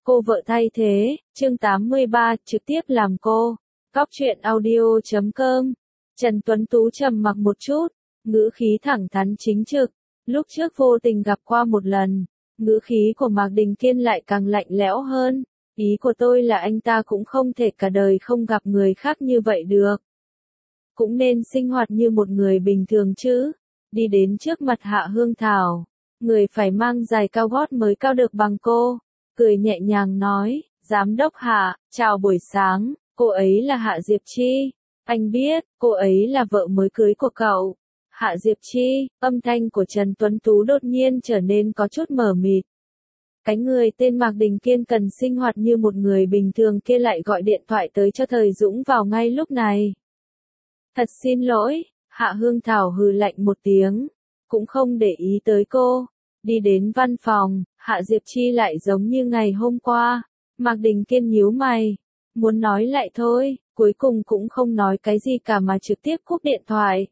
Cô vợ thay thế, chương 83, trực tiếp làm cô. Góc truyện audio.com. Trần Tuấn Tú trầm mặc một chút, ngữ khí thẳng thắn chính trực. Lúc trước vô tình gặp qua một lần, ngữ khí của Mạc Đình Kiên lại càng lạnh lẽo hơn. Ý của tôi là anh ta cũng không thể cả đời không gặp người khác như vậy được. Cũng nên sinh hoạt như một người bình thường chứ. Đi đến trước mặt Hạ Hương Thảo, người phải mang giày cao gót mới cao được bằng cô. Cười nhẹ nhàng nói, Giám đốc Hạ, chào buổi sáng, cô ấy là Hạ Diệp Chi. Anh biết, cô ấy là vợ mới cưới của cậu. Hạ Diệp Chi, âm thanh của Trần Tuấn Tú đột nhiên trở nên có chút mờ mịt. Cái người tên Mạc Đình Kiên cần sinh hoạt như một người bình thường kia lại gọi điện thoại tới cho Thời Dũng vào ngay lúc này. Thật xin lỗi, Hạ Hương Thảo hừ lạnh một tiếng, cũng không để ý tới cô. Đi đến văn phòng, Hạ Diệp Chi lại giống như ngày hôm qua. Mạc Đình Kiên nhíu mày, muốn nói lại thôi, cuối cùng cũng không nói cái gì cả mà trực tiếp cúp điện thoại.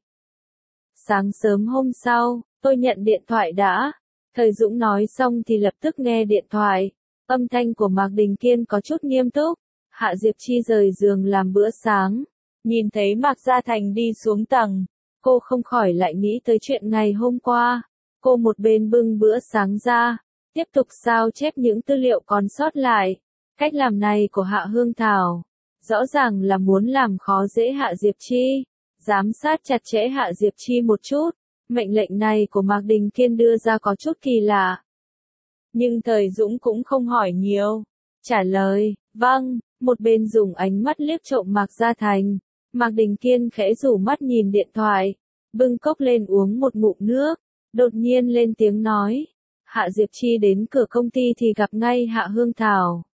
Sáng sớm hôm sau, tôi nhận điện thoại đã. Thời Dũng nói xong thì lập tức nghe điện thoại. Âm thanh của Mạc Đình Kiên có chút nghiêm túc. Hạ Diệp Chi rời giường làm bữa sáng. Nhìn thấy Mạc Gia Thành đi xuống tầng, cô không khỏi lại nghĩ tới chuyện ngày hôm qua. Cô một bên bưng bữa sáng ra, tiếp tục sao chép những tư liệu còn sót lại. Cách làm này của Hạ Hương Thảo, rõ ràng là muốn làm khó dễ Hạ Diệp Chi, giám sát chặt chẽ Hạ Diệp Chi một chút. Mệnh lệnh này của Mạc Đình Kiên đưa ra có chút kỳ lạ. Nhưng Thời Dũng cũng không hỏi nhiều. Trả lời, vâng, một bên dùng ánh mắt liếc trộm Mạc Gia Thành. Mạc Đình Kiên khẽ rủ mắt nhìn điện thoại, bưng cốc lên uống một ngụm nước, đột nhiên lên tiếng nói. Hạ Diệp Chi đến cửa công ty thì gặp ngay Hạ Hương Thảo.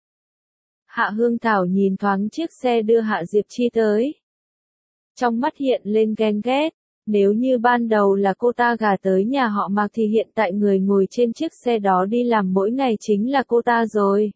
Hạ Hương Thảo nhìn thoáng chiếc xe đưa Hạ Diệp Chi tới. Trong mắt hiện lên ghen ghét. Nếu như ban đầu là cô ta gả tới nhà họ Mạc thì hiện tại người ngồi trên chiếc xe đó đi làm mỗi ngày chính là cô ta rồi.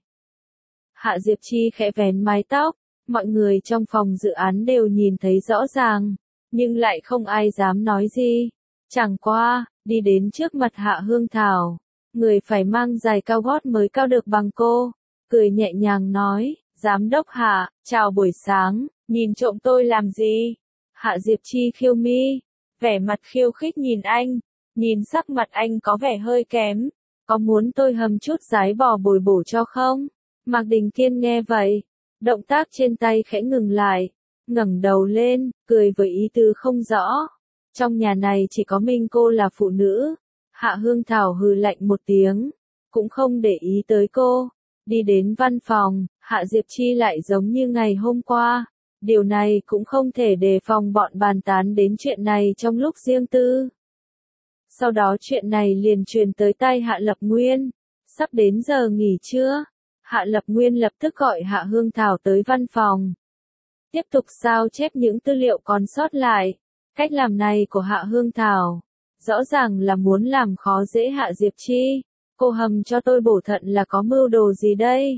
Hạ Diệp Chi khẽ vén mái tóc, mọi người trong phòng dự án đều nhìn thấy rõ ràng, nhưng lại không ai dám nói gì. Chẳng qua, đi đến trước mặt Hạ Hương Thảo, người phải mang giày cao gót mới cao được bằng cô, cười nhẹ nhàng nói, Giám đốc Hạ, chào buổi sáng, nhìn trộm tôi làm gì? Hạ Diệp Chi khiêu mi, vẻ mặt khiêu khích nhìn anh, nhìn sắc mặt anh có vẻ hơi kém, có muốn tôi hầm chút giái bò bồi bổ cho không? Mạc Đình Kiên nghe vậy, động tác trên tay khẽ ngừng lại, ngẩng đầu lên, cười với ý tứ không rõ. Trong nhà này chỉ có mình cô là phụ nữ. Hạ Hương Thảo hừ lạnh một tiếng, cũng không để ý tới cô. Đi đến văn phòng, Hạ Diệp Chi lại giống như ngày hôm qua. Điều này cũng không thể đề phòng bọn bàn tán đến chuyện này trong lúc riêng tư. Sau đó chuyện này liền truyền tới tai Hạ Lập Nguyên. Sắp đến giờ nghỉ trưa, Hạ Lập Nguyên lập tức gọi Hạ Hương Thảo tới văn phòng. Tiếp tục sao chép những tư liệu còn sót lại. Cách làm này của Hạ Hương Thảo, rõ ràng là muốn làm khó dễ Hạ Diệp Chi. Cô hầm cho tôi bổ thận là có mưu đồ gì đây?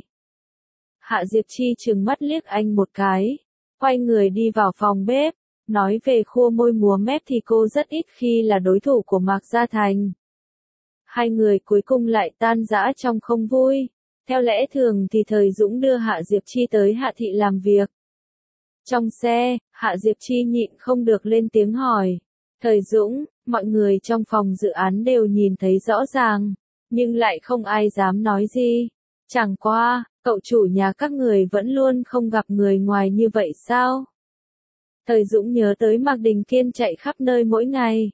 Hạ Diệp Chi trừng mắt liếc anh một cái, quay người đi vào phòng bếp. Nói về khua môi múa mép thì cô rất ít khi là đối thủ của Mạc Gia Thành. Hai người cuối cùng lại tan rã trong không vui. Theo lẽ thường thì Thời Dũng đưa Hạ Diệp Chi tới Hạ Thị làm việc. Trong xe, Hạ Diệp Chi nhịn không được lên tiếng hỏi. Thời Dũng, mọi người trong phòng dự án đều nhìn thấy rõ ràng, nhưng lại không ai dám nói gì. Chẳng qua, cậu chủ nhà các người vẫn luôn không gặp người ngoài như vậy sao? Thời Dũng nhớ tới Mạc Đình Kiên chạy khắp nơi mỗi ngày.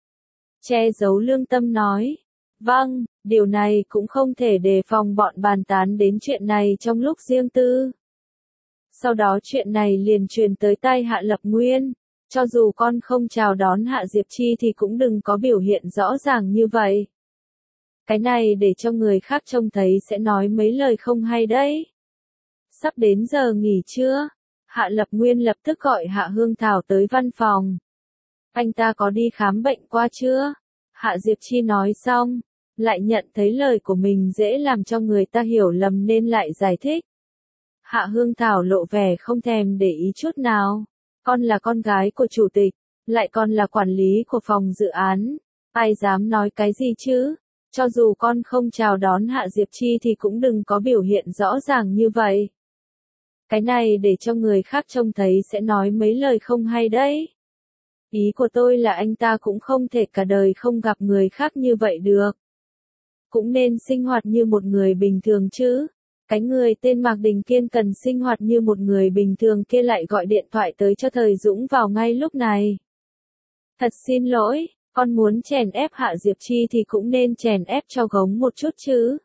Che giấu lương tâm nói. Vâng, điều này cũng không thể đề phòng bọn bàn tán đến chuyện này trong lúc riêng tư. Sau đó chuyện này liền truyền tới tai Hạ Lập Nguyên. Cho dù con không chào đón Hạ Diệp Chi thì cũng đừng có biểu hiện rõ ràng như vậy. Cái này để cho người khác trông thấy sẽ nói mấy lời không hay đấy. Sắp đến giờ nghỉ trưa, Hạ Lập Nguyên lập tức gọi Hạ Hương Thảo tới văn phòng. Anh ta có đi khám bệnh qua chưa? Hạ Diệp Chi nói xong, lại nhận thấy lời của mình dễ làm cho người ta hiểu lầm nên lại giải thích. Hạ Hương Thảo lộ vẻ không thèm để ý chút nào. Con là con gái của chủ tịch, lại còn là quản lý của phòng dự án. Ai dám nói cái gì chứ? Cho dù con không chào đón Hạ Diệp Chi thì cũng đừng có biểu hiện rõ ràng như vậy. Cái này để cho người khác trông thấy sẽ nói mấy lời không hay đấy. Ý của tôi là anh ta cũng không thể cả đời không gặp người khác như vậy được. Cũng nên sinh hoạt như một người bình thường chứ. Cái người tên Mạc Đình Kiên cần sinh hoạt như một người bình thường kia lại gọi điện thoại tới cho Thời Dũng vào ngay lúc này. Thật xin lỗi, con muốn chèn ép Hạ Diệp Chi thì cũng nên chèn ép cho gống một chút chứ.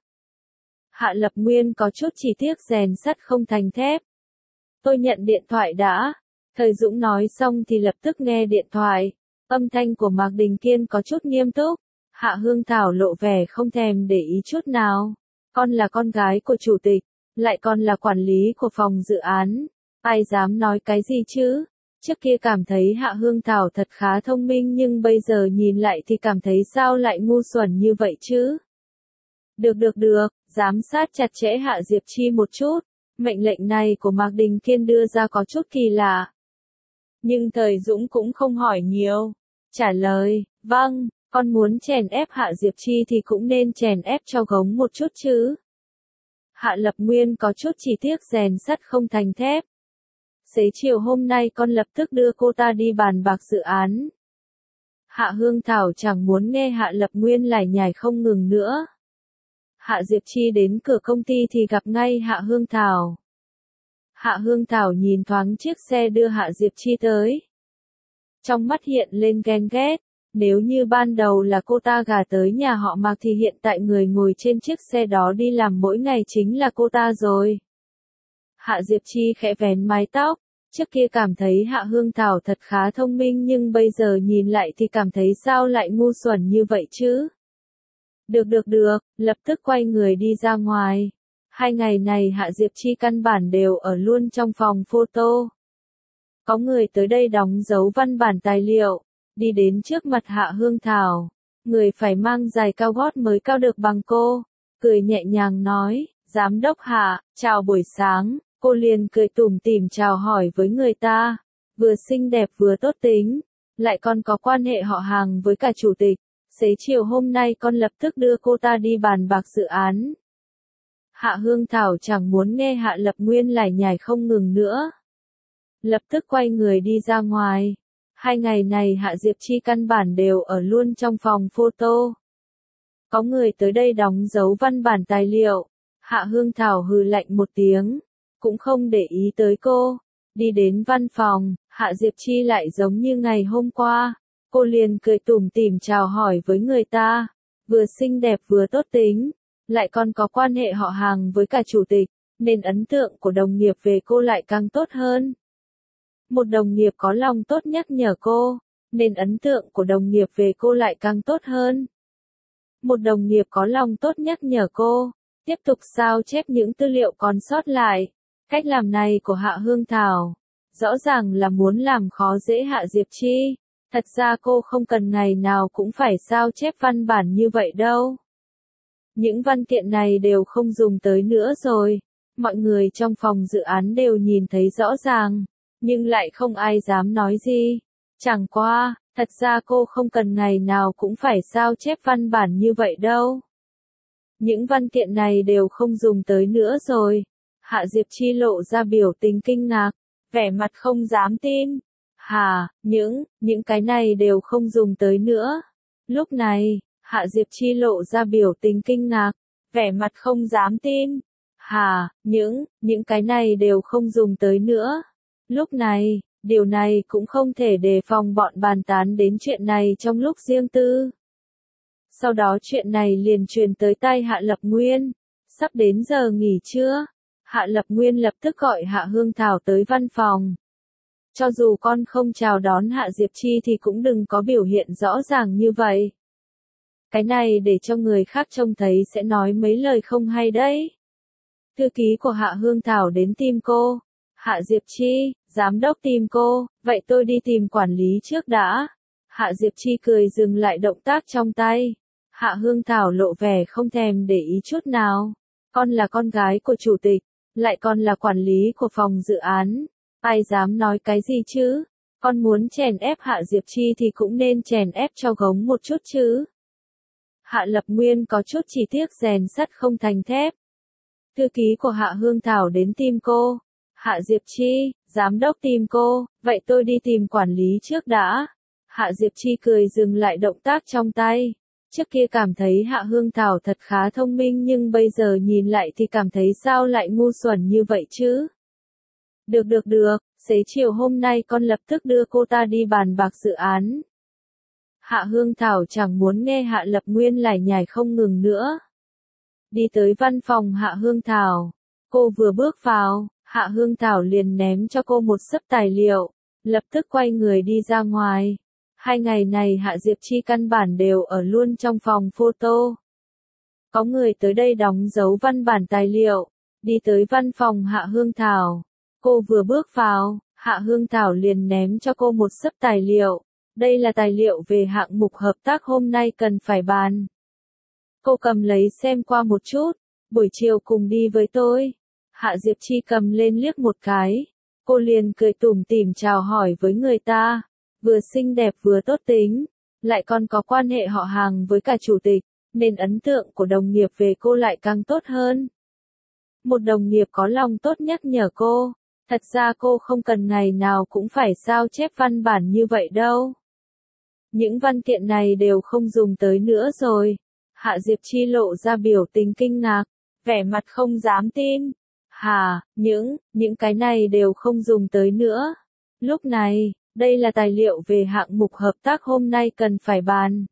Hạ Lập Nguyên có chút chỉ tiếc rèn sắt không thành thép. Tôi nhận điện thoại đã. Thời Dũng nói xong thì lập tức nghe điện thoại. Âm thanh của Mạc Đình Kiên có chút nghiêm túc. Hạ Hương Thảo lộ vẻ không thèm để ý chút nào. Con là con gái của chủ tịch, lại còn là quản lý của phòng dự án. Ai dám nói cái gì chứ? Trước kia cảm thấy Hạ Hương Thảo thật khá thông minh nhưng bây giờ nhìn lại thì cảm thấy sao lại ngu xuẩn như vậy chứ? Được, giám sát chặt chẽ Hạ Diệp Chi một chút. Mệnh lệnh này của Mạc Đình Kiên đưa ra có chút kỳ lạ. Nhưng Thời Dũng cũng không hỏi nhiều. Trả lời, vâng, con muốn chèn ép Hạ Diệp Chi thì cũng nên chèn ép cho gống một chút chứ. Hạ Lập Nguyên có chút chỉ tiếc rèn sắt không thành thép. Xế chiều hôm nay con lập tức đưa cô ta đi bàn bạc dự án. Hạ Hương Thảo chẳng muốn nghe Hạ Lập Nguyên lải nhải không ngừng nữa. Hạ Diệp Chi đến cửa công ty thì gặp ngay Hạ Hương Thảo. Hạ Hương Thảo nhìn thoáng chiếc xe đưa Hạ Diệp Chi tới. Trong mắt hiện lên ghen ghét. Nếu như ban đầu là cô ta gả tới nhà họ Mạc thì hiện tại người ngồi trên chiếc xe đó đi làm mỗi ngày chính là cô ta rồi. Hạ Diệp Chi khẽ vén mái tóc. Trước kia cảm thấy Hạ Hương Thảo thật khá thông minh nhưng bây giờ nhìn lại thì cảm thấy sao lại ngu xuẩn như vậy chứ. Được, lập tức quay người đi ra ngoài. 2 ngày này Hạ Diệp Chi căn bản đều ở luôn trong phòng photo. Có người tới đây đóng dấu văn bản tài liệu. Đi đến trước mặt Hạ Hương Thảo. Người phải mang giày cao gót mới cao được bằng cô. Cười nhẹ nhàng nói, Giám đốc Hạ, chào buổi sáng. Cô liền cười tủm tỉm chào hỏi với người ta. Vừa xinh đẹp vừa tốt tính. Lại còn có quan hệ họ hàng với cả chủ tịch. Xế chiều hôm nay con lập tức đưa cô ta đi bàn bạc dự án. Hạ Hương Thảo chẳng muốn nghe Hạ Lập Nguyên lải nhải không ngừng nữa. Lập tức quay người đi ra ngoài. 2 ngày này Hạ Diệp Chi căn bản đều ở luôn trong phòng photo. Có người tới đây đóng dấu văn bản tài liệu. Hạ Hương Thảo hừ lạnh một tiếng. Cũng không để ý tới cô. Đi đến văn phòng, Hạ Diệp Chi lại giống như ngày hôm qua. Cô liền cười tủm tỉm chào hỏi với người ta. Vừa xinh đẹp vừa tốt tính. Lại còn có quan hệ họ hàng với cả chủ tịch. Nên ấn tượng của đồng nghiệp về cô lại càng tốt hơn. Một đồng nghiệp có lòng tốt nhắc nhở cô. Nên ấn tượng của đồng nghiệp về cô lại càng tốt hơn. Một đồng nghiệp có lòng tốt nhắc nhở cô. Tiếp tục sao chép những tư liệu còn sót lại. Cách làm này của Hạ Hương Thảo. Rõ ràng là muốn làm khó dễ Hạ Diệp Chi. Thật ra cô không cần ngày nào cũng phải sao chép văn bản như vậy đâu. Những văn kiện này đều không dùng tới nữa rồi. Mọi người trong phòng dự án đều nhìn thấy rõ ràng. Nhưng lại không ai dám nói gì. Chẳng qua, thật ra cô không cần ngày nào cũng phải sao chép văn bản như vậy đâu. Những văn kiện này đều không dùng tới nữa rồi. Hạ Diệp Chi lộ ra biểu tình kinh ngạc. Vẻ mặt không dám tin. Hả, những cái này đều không dùng tới nữa. Lúc này, Hạ Diệp Chi lộ ra biểu tình kinh ngạc. Vẻ mặt không dám tin. Hả, những cái này đều không dùng tới nữa. Lúc này, điều này cũng không thể đề phòng bọn bàn tán đến chuyện này trong lúc riêng tư. Sau đó chuyện này liền truyền tới tai Hạ Lập Nguyên. Sắp đến giờ nghỉ trưa. Hạ Lập Nguyên lập tức gọi Hạ Hương Thảo tới văn phòng. Cho dù con không chào đón Hạ Diệp Chi thì cũng đừng có biểu hiện rõ ràng như vậy. Cái này để cho người khác trông thấy sẽ nói mấy lời không hay đấy. Thư ký của Hạ Hương Thảo đến tìm cô. Hạ Diệp Chi, giám đốc tìm cô, vậy tôi đi tìm quản lý trước đã. Hạ Diệp Chi cười dừng lại động tác trong tay. Hạ Hương Thảo lộ vẻ không thèm để ý chút nào. Con là con gái của chủ tịch, lại còn là quản lý của phòng dự án. Ai dám nói cái gì chứ? Con muốn chèn ép Hạ Diệp Chi thì cũng nên chèn ép cho gống một chút chứ. Hạ Lập Nguyên có chút chỉ tiếc rèn sắt không thành thép. Thư ký của Hạ Hương Thảo đến tìm cô. Hạ Diệp Chi, giám đốc tìm cô, vậy tôi đi tìm quản lý trước đã. Hạ Diệp Chi cười dừng lại động tác trong tay. Trước kia cảm thấy Hạ Hương Thảo thật khá thông minh nhưng bây giờ nhìn lại thì cảm thấy sao lại ngu xuẩn như vậy chứ. Được, xế chiều hôm nay con lập tức đưa cô ta đi bàn bạc dự án. Hạ Hương Thảo chẳng muốn nghe Hạ Lập Nguyên lải nhải không ngừng nữa. Đi tới văn phòng Hạ Hương Thảo. Cô vừa bước vào, Hạ Hương Thảo liền ném cho cô một xấp tài liệu, lập tức quay người đi ra ngoài. 2 ngày này Hạ Diệp Chi căn bản đều ở luôn trong phòng photo. Có người tới đây đóng dấu văn bản tài liệu, đi tới văn phòng Hạ Hương Thảo. Cô vừa bước vào, Hạ Hương Thảo liền ném cho cô một xấp tài liệu. Đây là tài liệu về hạng mục hợp tác hôm nay cần phải bàn. Cô cầm lấy xem qua một chút, buổi chiều cùng đi với tôi. Hạ Diệp Chi cầm lên liếc một cái. Cô liền cười tủm tỉm chào hỏi với người ta. Vừa xinh đẹp vừa tốt tính, lại còn có quan hệ họ hàng với cả chủ tịch, nên ấn tượng của đồng nghiệp về cô lại càng tốt hơn. Một đồng nghiệp có lòng tốt nhắc nhở cô, thật ra cô không cần ngày nào cũng phải sao chép văn bản như vậy đâu. Những văn kiện này đều không dùng tới nữa rồi. Hạ Diệp Chi lộ ra biểu tình kinh ngạc, vẻ mặt không dám tin. Hả, những cái này đều không dùng tới nữa. Lúc này, đây là tài liệu về hạng mục hợp tác hôm nay cần phải bàn.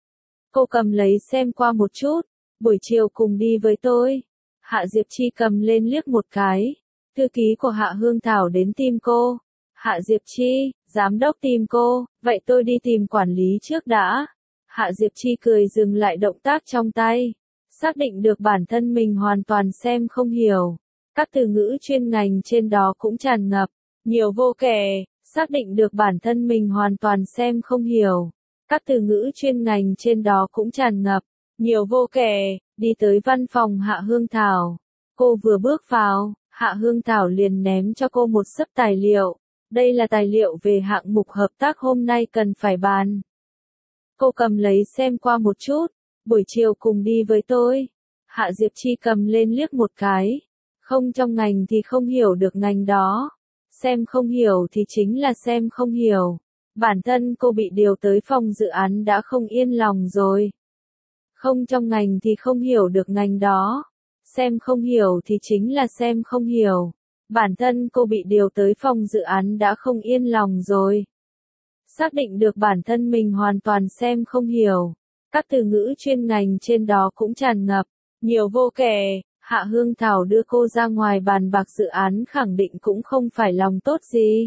Cô cầm lấy xem qua một chút, buổi chiều cùng đi với tôi. Hạ Diệp Chi cầm lên liếc một cái. Thư ký của Hạ Hương Thảo đến tìm cô. Hạ Diệp Chi, giám đốc tìm cô, vậy tôi đi tìm quản lý trước đã. Hạ Diệp Chi cười dừng lại động tác trong tay. Xác định được bản thân mình hoàn toàn xem không hiểu. Các từ ngữ chuyên ngành trên đó cũng tràn ngập, nhiều vô kể. Xác định được bản thân mình hoàn toàn xem không hiểu. Các từ ngữ chuyên ngành trên đó cũng tràn ngập, nhiều vô kể. Đi tới văn phòng Hạ Hương Thảo. Cô vừa bước vào, Hạ Hương Thảo liền ném cho cô một xấp tài liệu. Đây là tài liệu về hạng mục hợp tác hôm nay cần phải bàn. Cô cầm lấy xem qua một chút, buổi chiều cùng đi với tôi. Hạ Diệp Chi cầm lên liếc một cái. Không trong ngành thì không hiểu được ngành đó. Xem không hiểu thì chính là xem không hiểu. Bản thân cô bị điều tới phòng dự án đã không yên lòng rồi. Không trong ngành thì không hiểu được ngành đó. Xem không hiểu thì chính là xem không hiểu. Bản thân cô bị điều tới phòng dự án đã không yên lòng rồi. Xác định được bản thân mình hoàn toàn xem không hiểu. Các từ ngữ chuyên ngành trên đó cũng tràn ngập, nhiều vô kể. Hạ Hương Thảo đưa cô ra ngoài bàn bạc dự án khẳng định cũng không phải lòng tốt gì.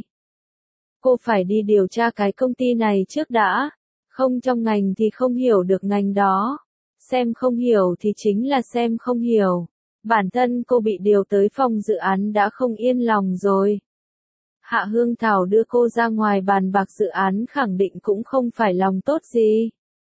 Cô phải đi điều tra cái công ty này trước đã. Không trong ngành thì không hiểu được ngành đó. Xem không hiểu thì chính là xem không hiểu. Bản thân cô bị điều tới phòng dự án đã không yên lòng rồi. Hạ Hương Thảo đưa cô ra ngoài bàn bạc dự án khẳng định cũng không phải lòng tốt gì.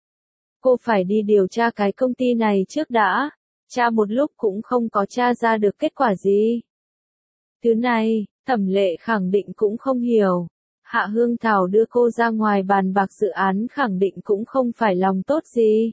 Cô phải đi điều tra cái công ty này trước đã. Tra một lúc cũng không có tra ra được kết quả gì. Thứ này, Thẩm Lệ khẳng định cũng không hiểu. Hạ Hương Thảo đưa cô ra ngoài bàn bạc dự án khẳng định cũng không phải lòng tốt gì.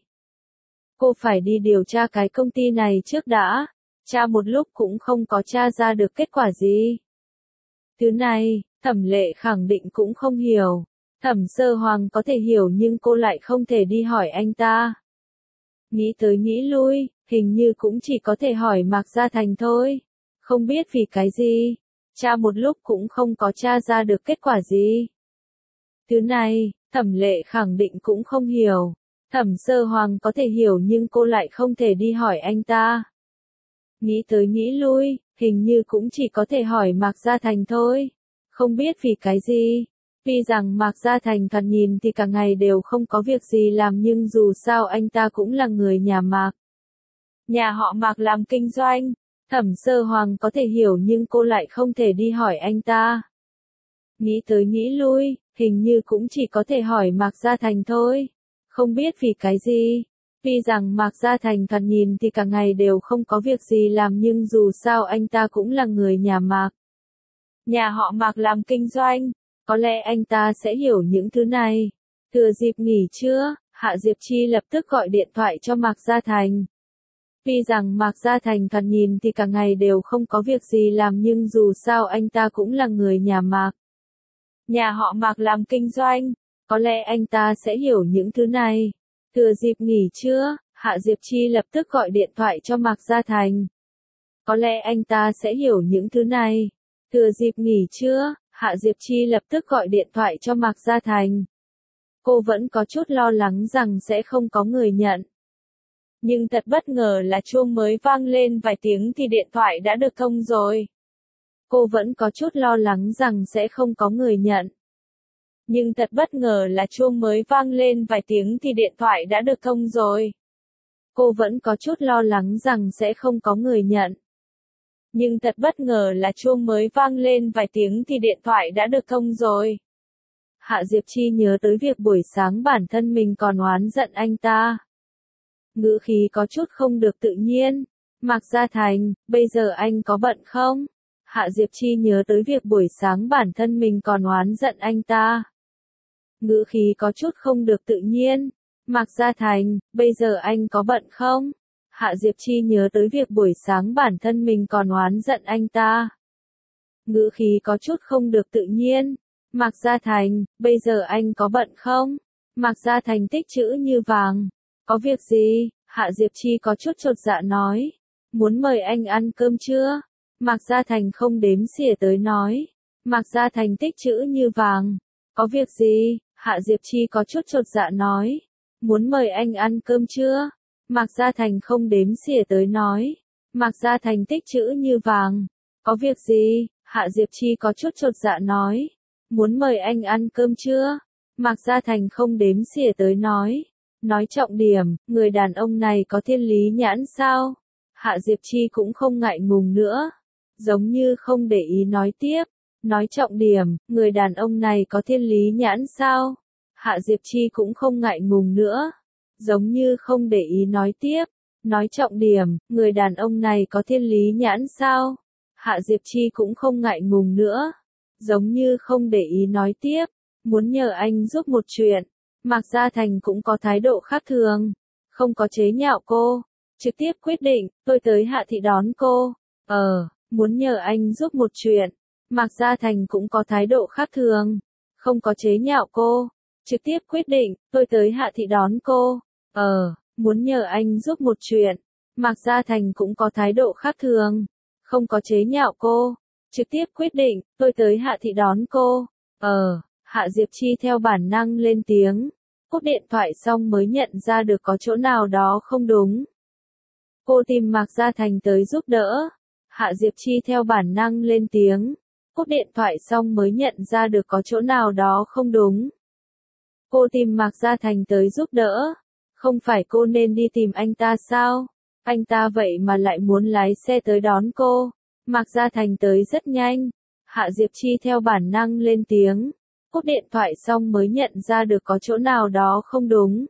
Cô phải đi điều tra cái công ty này trước đã. Tra một lúc cũng không có tra ra được kết quả gì. Thứ này, Thẩm Lệ khẳng định cũng không hiểu. Thẩm Sơ Hoàng có thể hiểu nhưng cô lại không thể đi hỏi anh ta. Nghĩ tới nghĩ lui, hình như cũng chỉ có thể hỏi Mạc Gia Thành thôi. Không biết vì cái gì. Tra một lúc cũng không có tra ra được kết quả gì. Thứ này, Thẩm Lệ khẳng định cũng không hiểu. Thẩm Sơ Hoàng có thể hiểu nhưng cô lại không thể đi hỏi anh ta. Nghĩ tới nghĩ lui, hình như cũng chỉ có thể hỏi Mạc Gia Thành thôi. Không biết vì cái gì. Tuy rằng Mạc Gia Thành thoạt nhìn thì cả ngày đều không có việc gì làm nhưng dù sao anh ta cũng là người nhà Mạc. Nhà họ Mạc làm kinh doanh. Thẩm Sơ Hoàng có thể hiểu nhưng cô lại không thể đi hỏi anh ta. Nghĩ tới nghĩ lui, hình như cũng chỉ có thể hỏi Mạc Gia Thành thôi. Không biết vì cái gì. Tuy rằng Mạc Gia Thành thoạt nhìn thì cả ngày đều không có việc gì làm nhưng dù sao anh ta cũng là người nhà Mạc. Nhà họ Mạc làm kinh doanh. Có lẽ anh ta sẽ hiểu những thứ này. Thừa dịp nghỉ trưa, Hạ Diệp Chi lập tức gọi điện thoại cho Mạc Gia Thành. Tuy rằng Mạc Gia Thành thoạt nhìn thì cả ngày đều không có việc gì làm nhưng dù sao anh ta cũng là người nhà Mạc. Nhà họ Mạc làm kinh doanh, có lẽ anh ta sẽ hiểu những thứ này. Thừa dịp nghỉ trưa, Hạ Diệp Chi lập tức gọi điện thoại cho Mạc Gia Thành. Có lẽ anh ta sẽ hiểu những thứ này. Thừa dịp nghỉ trưa, Hạ Diệp Chi lập tức gọi điện thoại cho Mạc Gia Thành. Cô vẫn có chút lo lắng rằng sẽ không có người nhận. Nhưng thật bất ngờ là chuông mới vang lên vài tiếng thì điện thoại đã được thông rồi. Cô vẫn có chút lo lắng rằng sẽ không có người nhận. Nhưng thật bất ngờ là chuông mới vang lên vài tiếng thì điện thoại đã được thông rồi. Cô vẫn có chút lo lắng rằng sẽ không có người nhận. Nhưng thật bất ngờ là chuông mới vang lên vài tiếng thì điện thoại đã được thông rồi. Hạ Diệp Chi nhớ tới việc buổi sáng bản thân mình còn oán giận anh ta. Ngữ khí có chút không được tự nhiên. Mạc Gia Thành, bây giờ anh có bận không? Hạ Diệp Chi nhớ tới việc buổi sáng bản thân mình còn oán giận anh ta. Ngữ khí có chút không được tự nhiên. Mạc Gia Thành, bây giờ anh có bận không? Hạ Diệp Chi nhớ tới việc buổi sáng bản thân mình còn oán giận anh ta. Ngữ khí có chút không được tự nhiên. Mạc Gia Thành, bây giờ anh có bận không? Mạc Gia Thành tích chữ như vàng. Có việc gì? Hạ Diệp Chi có chút chột dạ nói. Muốn mời anh ăn cơm trưa? Mạc Gia Thành không đếm xỉa tới nói. Mạc Gia Thành tích chữ như vàng. Có việc gì? Hạ Diệp Chi có chút chột dạ nói. Muốn mời anh ăn cơm trưa? Mạc Gia Thành không đếm xỉa tới nói. Mạc Gia Thành tích chữ như vàng. Có việc gì? Hạ Diệp Chi có chút chột dạ nói. Muốn mời anh ăn cơm trưa? Mạc Gia Thành không đếm xỉa tới nói. Nói trọng điểm, người đàn ông này có thiên lý nhãn sao? Hạ Diệp Chi cũng không ngại ngùng nữa. Giống như không để ý nói tiếp. Nói trọng điểm, người đàn ông này có thiên lý nhãn sao? Hạ Diệp Chi cũng không ngại ngùng nữa. Giống như không để ý nói tiếp. Nói trọng điểm, người đàn ông này có thiên lý nhãn sao? Hạ Diệp Chi cũng không ngại ngùng nữa. Giống như không để ý nói tiếp. Muốn nhờ anh giúp một chuyện. Mạc Gia Thành cũng có thái độ khác thường. Không có chế nhạo cô. Trực tiếp quyết định, tôi tới Hạ Thị đón cô. Muốn nhờ anh giúp một chuyện. Mạc Gia Thành cũng có thái độ khác thường. Không có chế nhạo cô. Trực tiếp quyết định, tôi tới Hạ Thị đón cô. Muốn nhờ anh giúp một chuyện. Mạc Gia Thành cũng có thái độ khác thường. Không có chế nhạo cô. Trực tiếp quyết định, tôi tới Hạ Thị đón cô. Hạ Diệp Chi theo bản năng lên tiếng. Cúp điện thoại xong mới nhận ra được có chỗ nào đó không đúng. Cô tìm Mạc Gia Thành tới giúp đỡ. Hạ Diệp Chi theo bản năng lên tiếng. Cúp điện thoại xong mới nhận ra được có chỗ nào đó không đúng. Cô tìm Mạc Gia Thành tới giúp đỡ. Không phải cô nên đi tìm anh ta sao? Anh ta vậy mà lại muốn lái xe tới đón cô. Mạc Gia Thành tới rất nhanh. Hạ Diệp Chi theo bản năng lên tiếng. Cúp điện thoại xong mới nhận ra được có chỗ nào đó không đúng.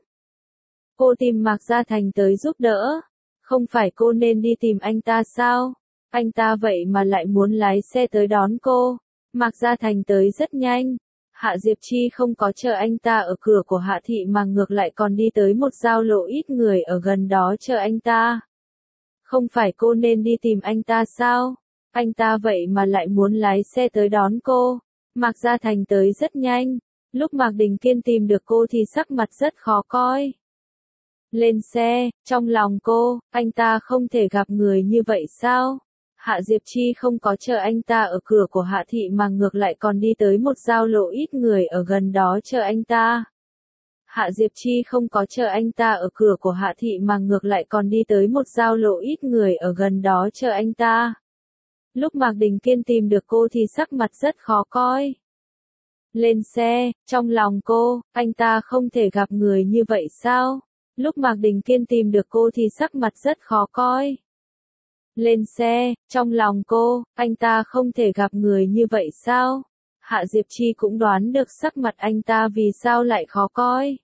Cô tìm Mạc Gia Thành tới giúp đỡ. Không phải cô nên đi tìm anh ta sao? Anh ta vậy mà lại muốn lái xe tới đón cô. Mạc Gia Thành tới rất nhanh. Hạ Diệp Chi không có chờ anh ta ở cửa của Hạ Thị mà ngược lại còn đi tới một giao lộ ít người ở gần đó chờ anh ta. Không phải cô nên đi tìm anh ta sao? Anh ta vậy mà lại muốn lái xe tới đón cô. Mạc Gia Thành tới rất nhanh. Lúc Mạc Đình Kiên tìm được cô thì sắc mặt rất khó coi. Lên xe, trong lòng cô, anh ta không thể gặp người như vậy sao? Hạ Diệp Chi không có chờ anh ta ở cửa của Hạ Thị mà ngược lại còn đi tới một giao lộ ít người ở gần đó chờ anh ta. Hạ Diệp Chi không có chờ anh ta ở cửa của Hạ Thị mà ngược lại còn đi tới một giao lộ ít người ở gần đó chờ anh ta. Lúc Mạc Đình Kiên tìm được cô thì sắc mặt rất khó coi. Lên xe, trong lòng cô, anh ta không thể gặp người như vậy sao? Lúc Mạc Đình Kiên tìm được cô thì sắc mặt rất khó coi. Lên xe, trong lòng cô, anh ta không thể gặp người như vậy sao? Hạ Diệp Chi cũng đoán được sắc mặt anh ta vì sao lại khó coi.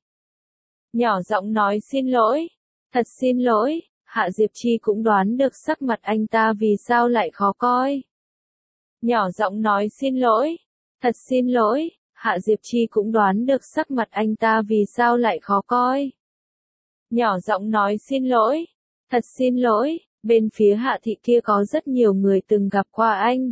Nhỏ giọng nói xin lỗi. Thật xin lỗi. Hạ Diệp Chi cũng đoán được sắc mặt anh ta vì sao lại khó coi. Nhỏ giọng nói xin lỗi. Thật xin lỗi. Hạ Diệp Chi cũng đoán được sắc mặt anh ta vì sao lại khó coi. nhỏ giọng nói xin lỗi. Thật xin lỗi, bên phía Hạ Thị kia có rất nhiều người từng gặp qua anh.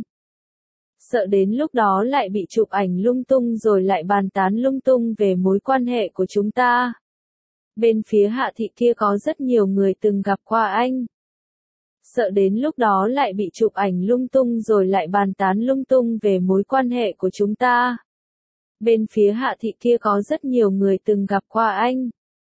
Sợ đến lúc đó lại bị chụp ảnh lung tung rồi lại bàn tán lung tung về mối quan hệ của chúng ta. Bên phía Hạ Thị kia có rất nhiều người từng gặp qua anh. Sợ đến lúc đó lại bị chụp ảnh lung tung rồi lại bàn tán lung tung về mối quan hệ của chúng ta. Bên phía Hạ Thị kia có rất nhiều người từng gặp qua anh.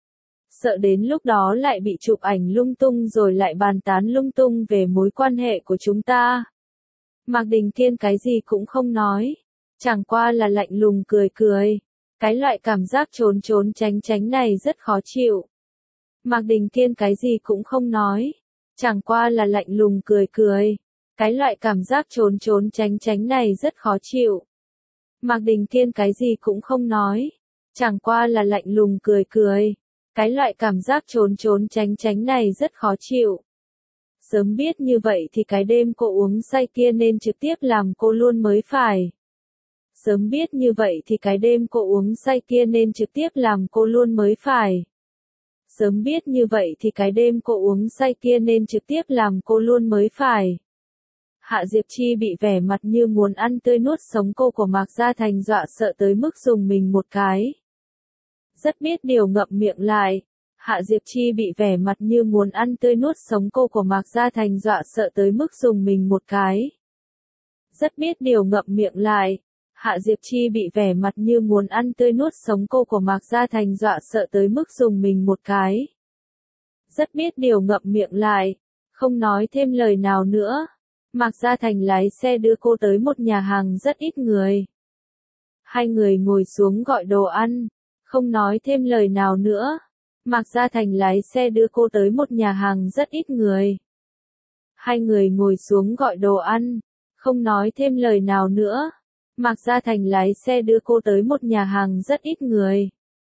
Sợ đến lúc đó lại bị chụp ảnh lung tung rồi lại bàn tán lung tung về mối quan hệ của chúng ta. Mạc Đình Thiên cái gì cũng không nói. Chẳng qua là lạnh lùng cười cười. Cái loại cảm giác trốn trốn tránh tránh này rất khó chịu. Mạc Đình Thiên cái gì cũng không nói. Chẳng qua là lạnh lùng cười cười. Cái loại cảm giác trốn trốn tránh tránh này rất khó chịu. Mạc Đình Thiên cái gì cũng không nói. Chẳng qua là lạnh lùng cười cười. Cái loại cảm giác trốn trốn tránh tránh này rất khó chịu. Sớm biết như vậy thì cái đêm cô uống say kia nên trực tiếp làm cô luôn mới phải. Sớm biết như vậy thì cái đêm cô uống say kia nên trực tiếp làm cô luôn mới phải. Sớm biết như vậy thì cái đêm cô uống say kia nên trực tiếp làm cô luôn mới phải. Hạ Diệp Chi bị vẻ mặt như muốn ăn tươi nuốt sống cô của Mạc Gia Thành dọa sợ tới mức dùng mình một cái. Rất biết điều ngậm miệng lại. Hạ Diệp Chi bị vẻ mặt như muốn ăn tươi nuốt sống cô của Mạc Gia Thành dọa sợ tới mức dùng mình một cái. Rất biết điều ngậm miệng lại. Hạ Diệp Chi bị vẻ mặt như muốn ăn tươi nuốt sống cô của Mạc Gia Thành dọa sợ tới mức dùng mình một cái. Rất biết điều ngậm miệng lại. Không nói thêm lời nào nữa. Mạc Gia Thành lái xe đưa cô tới một nhà hàng rất ít người. Hai người ngồi xuống gọi đồ ăn. Không nói thêm lời nào nữa. Mạc Gia Thành lái xe đưa cô tới một nhà hàng rất ít người. Hai người ngồi xuống gọi đồ ăn. Không nói thêm lời nào nữa. Mạc Gia Thành lái xe đưa cô tới một nhà hàng rất ít người.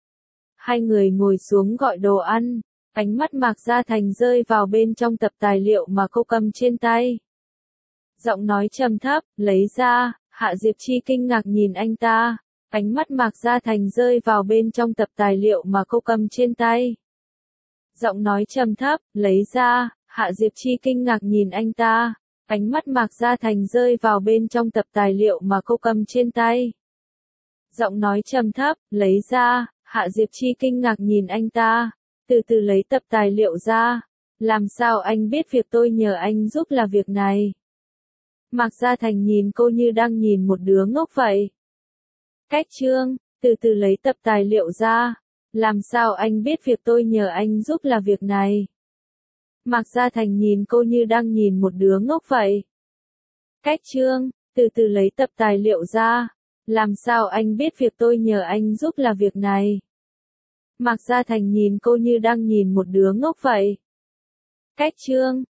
Hai người ngồi xuống gọi đồ ăn. Ánh mắt Mạc Gia Thành rơi vào bên trong tập tài liệu mà cô cầm trên tay. Giọng nói trầm thấp, lấy ra. Hạ Diệp Chi kinh ngạc nhìn anh ta. Ánh mắt Mạc Gia Thành rơi vào bên trong tập tài liệu mà cô cầm trên tay. Giọng nói trầm thấp, lấy ra. Hạ Diệp Chi kinh ngạc nhìn anh ta. Ánh mắt Mạc Gia Thành rơi vào bên trong tập tài liệu mà cô cầm trên tay. Giọng nói trầm thấp, lấy ra. Hạ Diệp Chi kinh ngạc nhìn anh ta. Từ từ lấy tập tài liệu ra. Làm sao anh biết việc tôi nhờ anh giúp là việc này? Mạc Gia Thành nhìn cô như đang nhìn một đứa ngốc vậy. Cách chương, từ từ lấy tập tài liệu ra. Làm sao anh biết việc tôi nhờ anh giúp là việc này? Mạc Gia Thành nhìn cô như đang nhìn một đứa ngốc vậy. Cách chương, từ từ lấy tập tài liệu ra. Làm sao anh biết việc tôi nhờ anh giúp là việc này? Mạc Gia Thành nhìn cô như đang nhìn một đứa ngốc vậy. Cách chương,